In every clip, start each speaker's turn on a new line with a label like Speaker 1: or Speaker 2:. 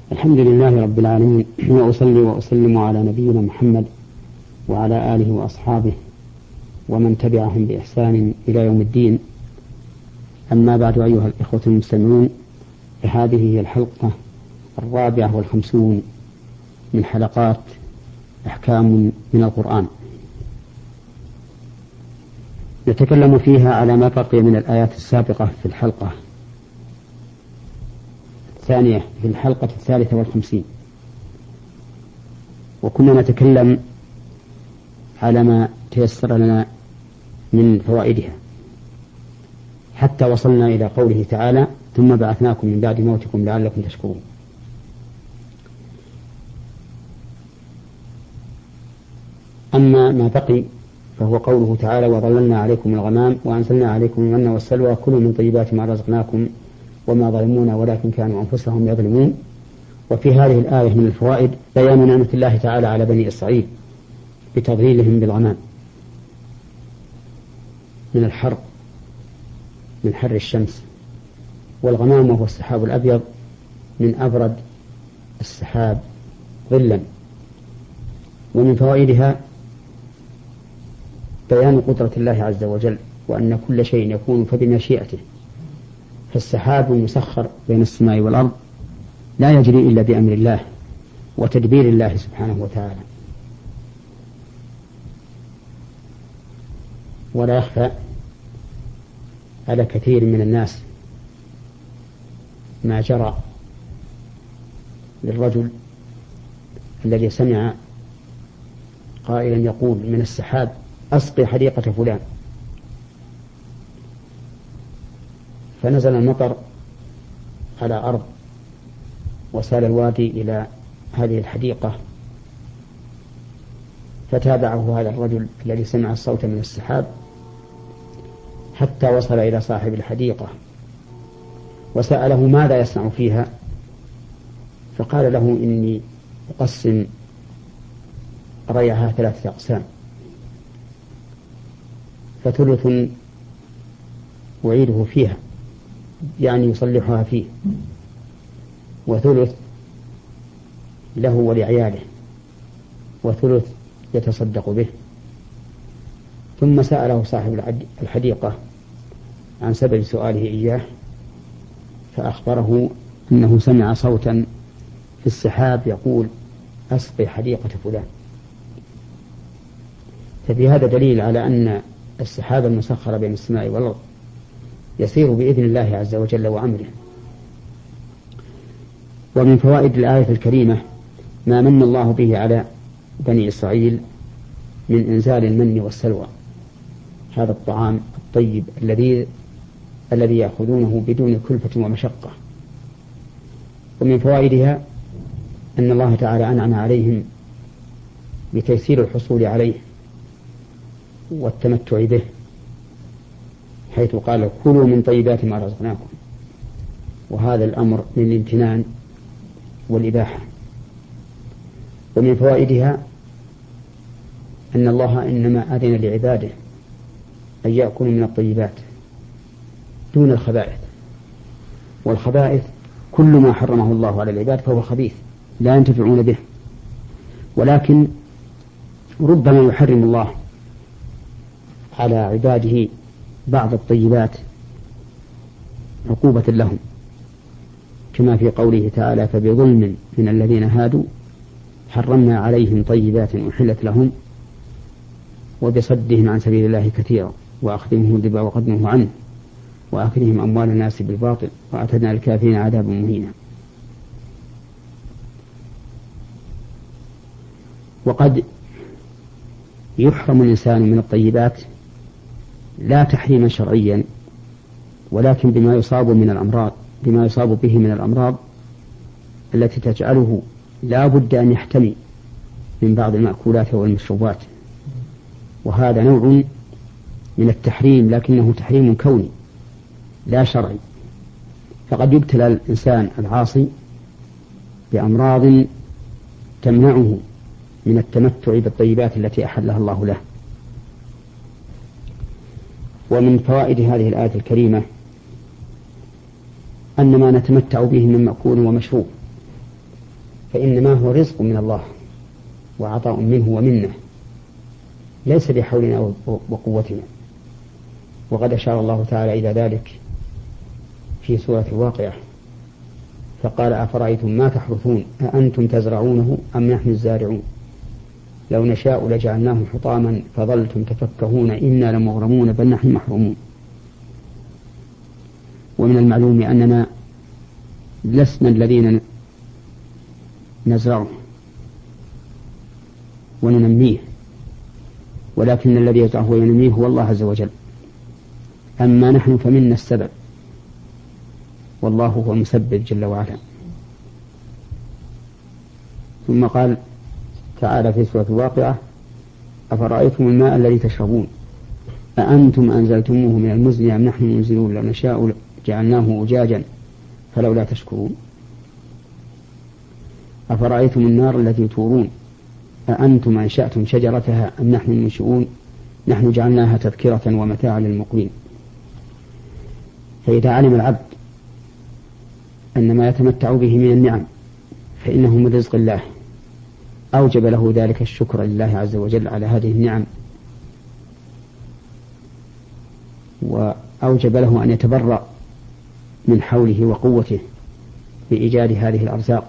Speaker 1: الحمد لله رب العالمين، وأصلي وأسلم على نبينا محمد وعلى آله وأصحابه ومن تبعهم بإحسان إلى يوم الدين. أما بعد، أيها الإخوة المستمعون، فهذه هي الحلقة 54 من حلقات أحكام من القرآن، نتكلم فيها على ما بقي من الآيات السابقة في الحلقة الثانية في الحلقة 53، وكنا نتكلم على ما تيسر لنا من فوائدها حتى وصلنا إلى قوله تعالى: ثم بعثناكم من بعد موتكم لعلكم تشكرون. أما ما بقي فهو قوله تعالى: وظللنا عليكم الغمام وأنزلنا عليكم المن والسلوى كلوا من طيبات ما رزقناكم وما ظلمونا ولكن كانوا أنفسهم يظلمون. وفي هذه الآية من الفوائد بيان نعمة الله تعالى على بني إسرائيل بتضليلهم بالغمام من الحر، من حر الشمس، والغمام وهو السحاب الأبيض من أبرد السحاب ظلا. ومن فوائدها بيان قدرة الله عز وجل، وأن كل شيء يكون فبمشيئته، فالسحاب المسخر بين السماء والأرض لا يجري إلا بأمر الله وتدبير الله سبحانه وتعالى. ولا يخفى على كثير من الناس ما جرى للرجل الذي سمع قائلا يقول من السحاب: أسقي حديقة فلان، فنزل المطر على أرض وسال الوادي إلى هذه الحديقة، فتابعه هذا الرجل الذي سمع الصوت من السحاب حتى وصل إلى صاحب الحديقة وسأله ماذا يصنع فيها، فقال له: إني أقسم ريعها 3 أقسام، فثلث أعيده فيها يعني يصلحها فيه، وثلث له ولعياله، وثلث يتصدق به. ثم سأله صاحب الحديقة عن سبب سؤاله إياه، فأخبره أنه سمع صوتا في السحاب يقول: أسقي حديقة فلان. ففي هذا دليل على أن السحاب المسخر بين السماء والأرض يسير بإذن الله عز وجل وأمره. ومن فوائد الآية الكريمة ما من الله به على بني إسرائيل من إنزال المن والسلوى، هذا الطعام الطيب الذي يأخذونه بدون كلفة ومشقة. ومن فوائدها أن الله تعالى أنعم عليهم بتيسير الحصول عليه والتمتع به، حيث قال: كلوا من طيبات ما رزقناكم، وهذا الأمر من الامتنان والإباحة. ومن فوائدها أن الله إنما أذن لعباده أن يأكلوا من الطيبات دون الخبائث، والخبائث كل ما حرمه الله على العباد فهو خبيث لا ينتفعون به، ولكن ربما يحرم الله على عباده بعض الطيبات عقوبة لهم، كما في قوله تعالى: فبظلم من الذين هادوا حرمنا عليهم طيبات أحلت لهم وبصدهم عن سبيل الله كثيرا وأخذهم الربا وقد نهوا عنه وأخذهم أموال الناس بالباطل وأعتدنا للكافرين عذابا مهينا. وقد يحرم الإنسان من الطيبات لا تحريما شرعيا، ولكن بما يصاب به من الأمراض التي تجعله لا بد أن يحتمي من بعض المأكولات والمشروبات، وهذا نوع من التحريم، لكنه تحريم كوني لا شرعي. فقد يبتلى الإنسان العاصي بأمراض تمنعه من التمتع بالطيبات التي أحلها الله له. ومن فوائد هذه الآية الكريمة أن ما نتمتع به من مأكول ومشروب فإنما هو رزق من الله وعطاء منه ومنه، ليس بحولنا وقوتنا. وقد أشار الله تعالى إلى ذلك في سورة الواقعة فقال: أفرأيتم ما تحرثون أأنتم تزرعونه أم نحن الزارعون لو نشاء لجعلناه حطاما فظلتم تفكهون إنا لمغرمون بل نحن محرومون. ومن المعلوم أننا لسنا الذين نزرعه وننميه، ولكن الذي يزرعه وينميه هو الله عز وجل. أما نحن فمنا السبب والله هو المسبب جل وعلا. ثم قال تعالى في سورة الواقعة: أفرأيتم الماء الذي تشربون أأنتم أنزلتموه من المزن أم نحن المنزلون لو نشاء جعلناه أجاجا فلولا تشكرون. أفرأيتم النار التي تورون أأنتم أنشأتم شجرتها أم نحن المنشئون نحن جعلناها تذكرة ومتاعا للمقوين. فإذا علم العبد أن ما يتمتع به من النعم فإنه من رزق الله أوجب له ذلك الشكر لله عز وجل على هذه النعم، وأوجب له أن يتبرأ من حوله وقوته بإيجاد هذه الأرزاق،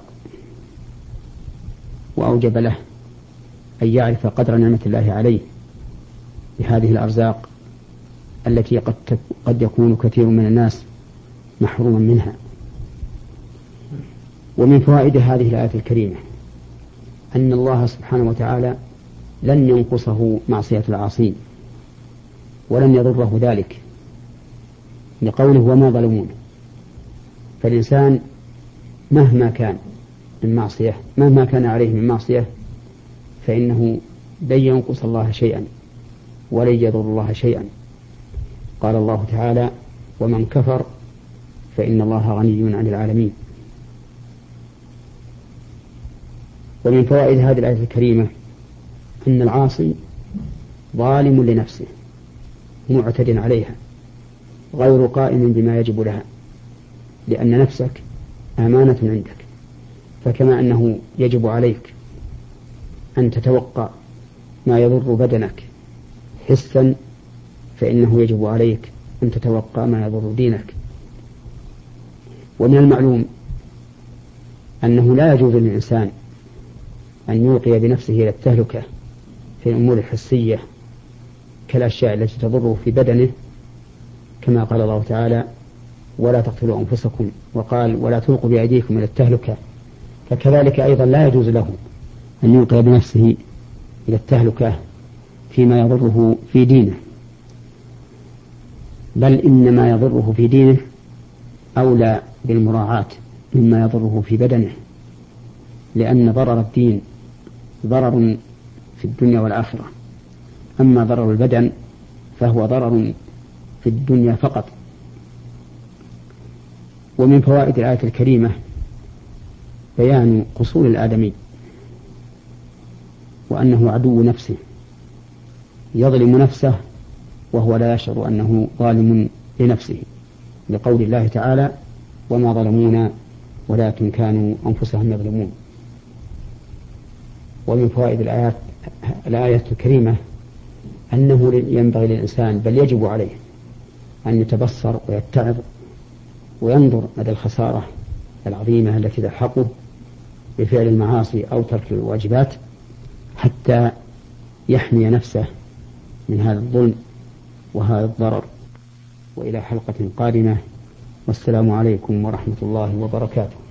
Speaker 1: وأوجب له أن يعرف قدر نعمة الله عليه بهذه الأرزاق التي قد يكون كثير من الناس محروما منها. ومن فوائد هذه الآية الكريمة أن الله سبحانه وتعالى لن ينقصه معصية العاصين ولن يضره ذلك لقوله: وما ظلمون. فالإنسان مهما كان من معصية، مهما كان عليه من معصية، فإنه لن ينقص الله شيئا ولن يضر الله شيئا. قال الله تعالى: ومن كفر فإن الله غني عن العالمين. ومن فوائد هذه الآية الكريمة أن العاصي ظالم لنفسه معتد عليها غير قائم بما يجب لها، لأن نفسك أمانة عندك، فكما أنه يجب عليك أن تتوقع ما يضر بدنك حسا، فإنه يجب عليك أن تتوقع ما يضر دينك. ومن المعلوم أنه لا يجوز للإنسان أن يوقي بنفسه إلى التهلكة في الأمور الحسية كالأشياء التي تضره في بدنه، كما قال الله تعالى: ولا تقتلوا أنفسكم، وقال: ولا تلقوا بأيديكم إلى التهلكة. فكذلك أيضا لا يجوز له أن يوقي بنفسه إلى التهلكة فيما يضره في دينه، بل إنما يضره في دينه أولى بالمراعاة مما يضره في بدنه، لأن ضرر الدين ضرر في الدنيا والآخرة، أما ضرر البدن فهو ضرر في الدنيا فقط. ومن فوائد الآية الكريمة بيان قصور الآدمي وأنه عدو نفسه يظلم نفسه وهو لا يشعر أنه ظالم لنفسه، لقول الله تعالى: وما ظلمونا ولكن كانوا أنفسهم يظلمون. ومن فوائد الآية الكريمة أنه ينبغي للإنسان بل يجب عليه أن يتبصر ويتعظ وينظر مدى الخسارة العظيمة التي تلحقه بفعل المعاصي أو ترك الواجبات حتى يحمي نفسه من هذا الظلم وهذا الضرر. وإلى حلقة قادمة، والسلام عليكم ورحمة الله وبركاته.